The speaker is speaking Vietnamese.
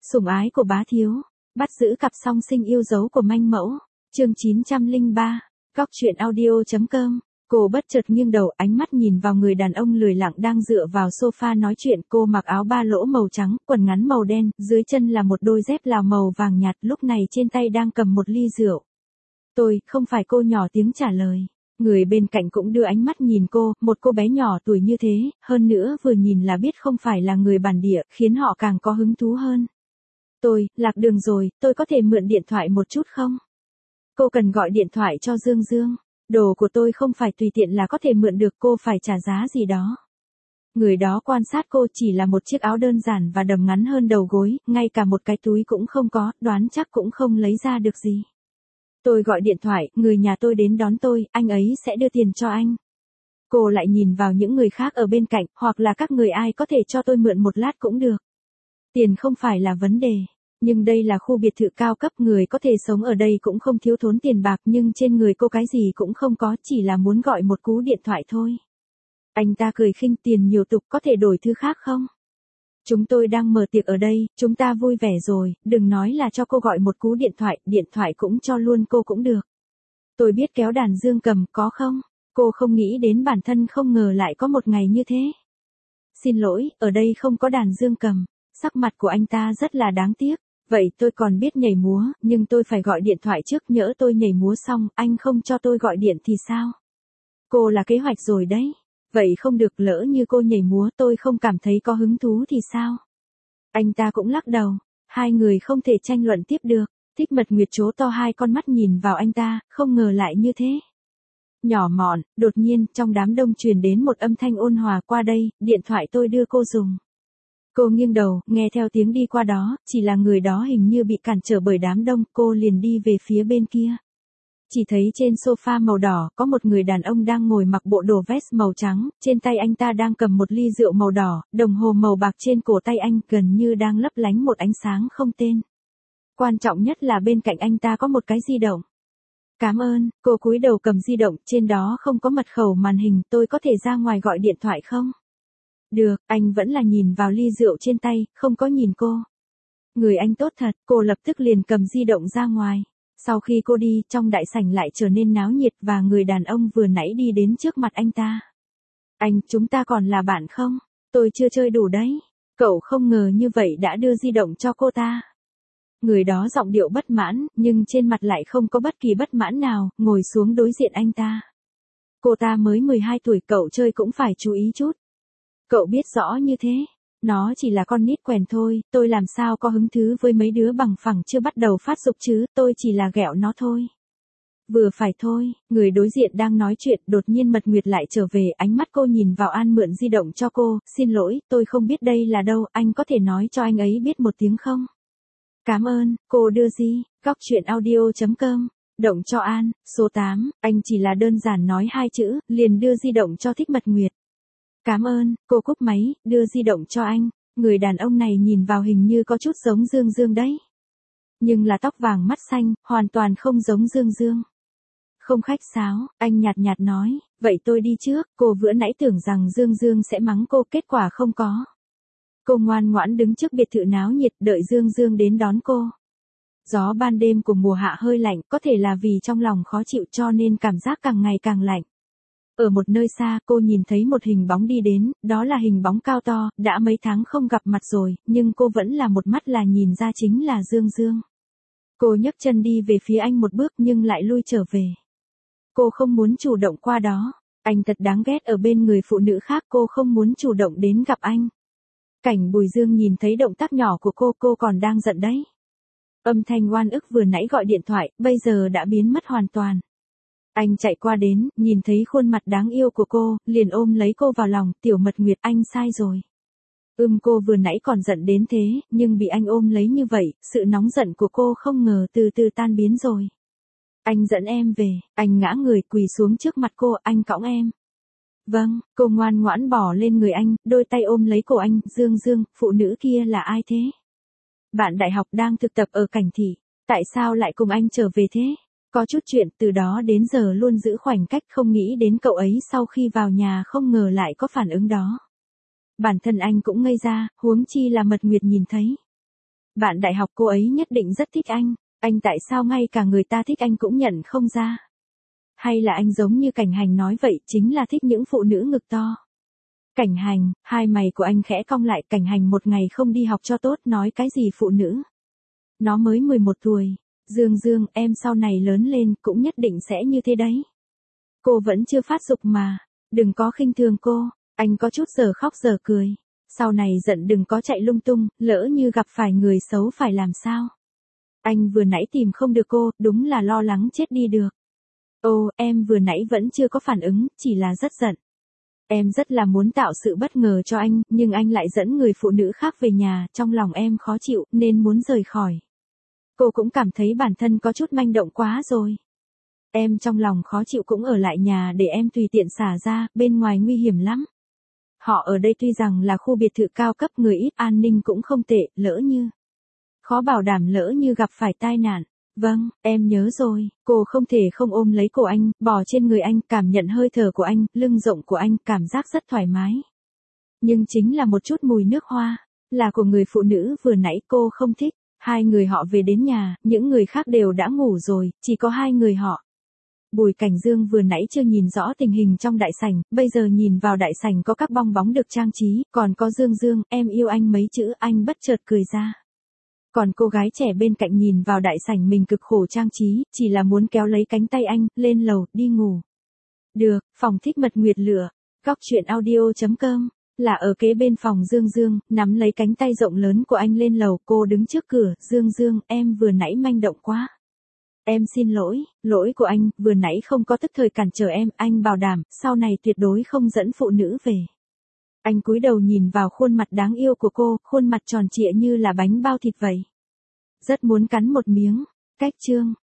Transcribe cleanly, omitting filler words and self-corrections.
Sủng ái của bá thiếu, bắt giữ cặp song sinh yêu dấu của manh mẫu, chương 903, góc truyện audio.com. Cô bất chợt nghiêng đầu, ánh mắt nhìn vào người đàn ông lười lặng đang dựa vào sofa nói chuyện. Cô mặc áo ba lỗ màu trắng, quần ngắn màu đen, dưới chân là một đôi dép Lào màu vàng nhạt, lúc này trên tay đang cầm một ly rượu. Tôi, không phải, cô nhỏ tiếng trả lời. Người bên cạnh cũng đưa ánh mắt nhìn cô, một cô bé nhỏ tuổi như thế, hơn nữa vừa nhìn là biết không phải là người bản địa, khiến họ càng có hứng thú hơn. Tôi, lạc đường rồi, tôi có thể mượn điện thoại một chút không? Cô cần gọi điện thoại cho Dương Dương. Đồ của tôi không phải tùy tiện là có thể mượn được, cô phải trả giá gì đó. Người đó quan sát cô, chỉ là một chiếc áo đơn giản và đầm ngắn hơn đầu gối, ngay cả một cái túi cũng không có, đoán chắc cũng không lấy ra được gì. Tôi gọi điện thoại, người nhà tôi đến đón tôi, anh ấy sẽ đưa tiền cho anh. Cô lại nhìn vào những người khác ở bên cạnh, hoặc là các người ai có thể cho tôi mượn một lát cũng được. Tiền không phải là vấn đề. Nhưng đây là khu biệt thự cao cấp, người có thể sống ở đây cũng không thiếu thốn tiền bạc, nhưng trên người cô cái gì cũng không có, chỉ là muốn gọi một cú điện thoại thôi. Anh ta cười khinh, tiền nhiều tục, có thể đổi thứ khác không? Chúng tôi đang mở tiệc ở đây, chúng ta vui vẻ rồi, đừng nói là cho cô gọi một cú điện thoại cũng cho luôn cô cũng được. Tôi biết kéo đàn dương cầm, có không? Cô không nghĩ đến bản thân không ngờ lại có một ngày như thế. Xin lỗi, ở đây không có đàn dương cầm. Sắc mặt của anh ta rất là đáng tiếc. Vậy tôi còn biết nhảy múa, nhưng tôi phải gọi điện thoại trước, nhỡ tôi nhảy múa xong, anh không cho tôi gọi điện thì sao? Cô là kế hoạch rồi đấy. Vậy không được, lỡ như cô nhảy múa tôi không cảm thấy có hứng thú thì sao? Anh ta cũng lắc đầu. Hai người không thể tranh luận tiếp được. Thích Mật Nguyệt trố to hai con mắt nhìn vào anh ta, không ngờ lại như thế. Nhỏ mọn, đột nhiên, trong đám đông truyền đến một âm thanh ôn hòa, qua đây, điện thoại tôi đưa cô dùng. Cô nghiêng đầu, nghe theo tiếng đi qua đó, chỉ là người đó hình như bị cản trở bởi đám đông, cô liền đi về phía bên kia. Chỉ thấy trên sofa màu đỏ, có một người đàn ông đang ngồi mặc bộ đồ vest màu trắng, trên tay anh ta đang cầm một ly rượu màu đỏ, đồng hồ màu bạc trên cổ tay anh gần như đang lấp lánh một ánh sáng không tên. Quan trọng nhất là bên cạnh anh ta có một cái di động. Cảm ơn, cô cúi đầu cầm di động, trên đó không có mật khẩu màn hình, tôi có thể ra ngoài gọi điện thoại không? Được, anh vẫn là nhìn vào ly rượu trên tay, không có nhìn cô. Người anh tốt thật, cô lập tức liền cầm di động ra ngoài. Sau khi cô đi, trong đại sảnh lại trở nên náo nhiệt và người đàn ông vừa nãy đi đến trước mặt anh ta. Anh, chúng ta còn là bạn không? Tôi chưa chơi đủ đấy. Cậu không ngờ như vậy đã đưa di động cho cô ta. Người đó giọng điệu bất mãn, nhưng trên mặt lại không có bất kỳ bất mãn nào, ngồi xuống đối diện anh ta. Cô ta mới 12 tuổi, cậu chơi cũng phải chú ý chút. Cậu biết rõ như thế. Nó chỉ là con nít quèn thôi, tôi làm sao có hứng thú với mấy đứa bằng phẳng chưa bắt đầu phát dục chứ, tôi chỉ là ghẹo nó thôi. Vừa phải thôi, người đối diện đang nói chuyện, đột nhiên Mật Nguyệt lại trở về, ánh mắt cô nhìn vào An mượn di động cho cô, xin lỗi, tôi không biết đây là đâu, anh có thể nói cho anh ấy biết một tiếng không? Cảm ơn, cô đưa gì, góc truyện audio.com, động cho An, số 8, anh chỉ là đơn giản nói hai chữ, liền đưa di động cho Thích Mật Nguyệt. Cảm ơn, cô cúp máy, đưa di động cho anh, người đàn ông này nhìn vào hình như có chút giống Dương Dương đấy. Nhưng là tóc vàng mắt xanh, hoàn toàn không giống Dương Dương. Không khách sáo, anh nhạt nhạt nói, vậy tôi đi trước, cô vừa nãy tưởng rằng Dương Dương sẽ mắng cô, kết quả không có. Cô ngoan ngoãn đứng trước biệt thự náo nhiệt đợi Dương Dương đến đón cô. Gió ban đêm của mùa hạ hơi lạnh, có thể là vì trong lòng khó chịu cho nên cảm giác càng ngày càng lạnh. Ở một nơi xa, cô nhìn thấy một hình bóng đi đến, đó là hình bóng cao to, đã mấy tháng không gặp mặt rồi, nhưng cô vẫn là một mắt là nhìn ra chính là Dương Dương. Cô nhấc chân đi về phía anh một bước nhưng lại lui trở về. Cô không muốn chủ động qua đó, anh thật đáng ghét ở bên người phụ nữ khác, cô không muốn chủ động đến gặp anh. Cảnh Bùi Dương nhìn thấy động tác nhỏ của cô còn đang giận đấy. Âm thanh oan ức vừa nãy gọi điện thoại, bây giờ đã biến mất hoàn toàn. Anh chạy qua đến, nhìn thấy khuôn mặt đáng yêu của cô, liền ôm lấy cô vào lòng, Tiểu Mật Nguyệt, anh sai rồi. Cô vừa nãy còn giận đến thế, nhưng bị anh ôm lấy như vậy, sự nóng giận của cô không ngờ từ từ tan biến rồi. Anh dẫn em về, anh ngã người quỳ xuống trước mặt cô, anh cõng em. Vâng, cô ngoan ngoãn bỏ lên người anh, đôi tay ôm lấy cổ anh, Dương Dương, phụ nữ kia là ai thế? Bạn đại học đang thực tập ở Cảnh Thị, tại sao lại cùng anh trở về thế? Có chút chuyện, từ đó đến giờ luôn giữ khoảnh cách, không nghĩ đến cậu ấy sau khi vào nhà không ngờ lại có phản ứng đó. Bản thân anh cũng ngây ra, huống chi là Mật Nguyệt nhìn thấy. Bạn đại học cô ấy nhất định rất thích anh tại sao ngay cả người ta thích anh cũng nhận không ra? Hay là anh giống như Cảnh Hành nói vậy chính là thích những phụ nữ ngực to? Cảnh Hành, hai mày của anh khẽ cong lại. Cảnh Hành một ngày không đi học cho tốt nói cái gì phụ nữ. Nó mới 11 tuổi. Dương Dương, em sau này lớn lên cũng nhất định sẽ như thế đấy. Cô vẫn chưa phát dục mà. Đừng có khinh thường cô. Anh có chút giờ khóc giờ cười. Sau này giận đừng có chạy lung tung, lỡ như gặp phải người xấu phải làm sao? Anh vừa nãy tìm không được cô, đúng là lo lắng chết đi được. Ô, em vừa nãy vẫn chưa có phản ứng, chỉ là rất giận. Em rất là muốn tạo sự bất ngờ cho anh, nhưng anh lại dẫn người phụ nữ khác về nhà, trong lòng em khó chịu, nên muốn rời khỏi. Cô cũng cảm thấy bản thân có chút manh động quá rồi. Em trong lòng khó chịu cũng ở lại nhà để em tùy tiện xả ra, bên ngoài nguy hiểm lắm. Họ ở đây tuy rằng là khu biệt thự cao cấp người ít an ninh cũng không tệ, lỡ như. Khó bảo đảm lỡ như gặp phải tai nạn. Vâng, em nhớ rồi, cô không thể không ôm lấy cổ anh, bò trên người anh, cảm nhận hơi thở của anh, lưng rộng của anh, cảm giác rất thoải mái. Nhưng chính là một chút mùi nước hoa, là của người phụ nữ vừa nãy cô không thích. Hai người họ về đến nhà, những người khác đều đã ngủ rồi, chỉ có hai người họ. Bùi Cảnh Dương vừa nãy chưa nhìn rõ tình hình trong đại sảnh, bây giờ nhìn vào đại sảnh có các bong bóng được trang trí, còn có Dương Dương, em yêu anh mấy chữ, anh bất chợt cười ra. Còn cô gái trẻ bên cạnh nhìn vào đại sảnh mình cực khổ trang trí, chỉ là muốn kéo lấy cánh tay anh, lên lầu, đi ngủ. Được, phòng thích mật nguyệt lửa. Góc truyện audio.com, là ở kế bên phòng Dương Dương, nắm lấy cánh tay rộng lớn của anh lên lầu, cô đứng trước cửa, Dương Dương, em vừa nãy manh động quá. Em xin lỗi, lỗi của anh, vừa nãy không có tức thời cản trở em, anh bảo đảm, sau này tuyệt đối không dẫn phụ nữ về. Anh cúi đầu nhìn vào khuôn mặt đáng yêu của cô, khuôn mặt tròn trịa như là bánh bao thịt vậy. Rất muốn cắn một miếng. Cách chương.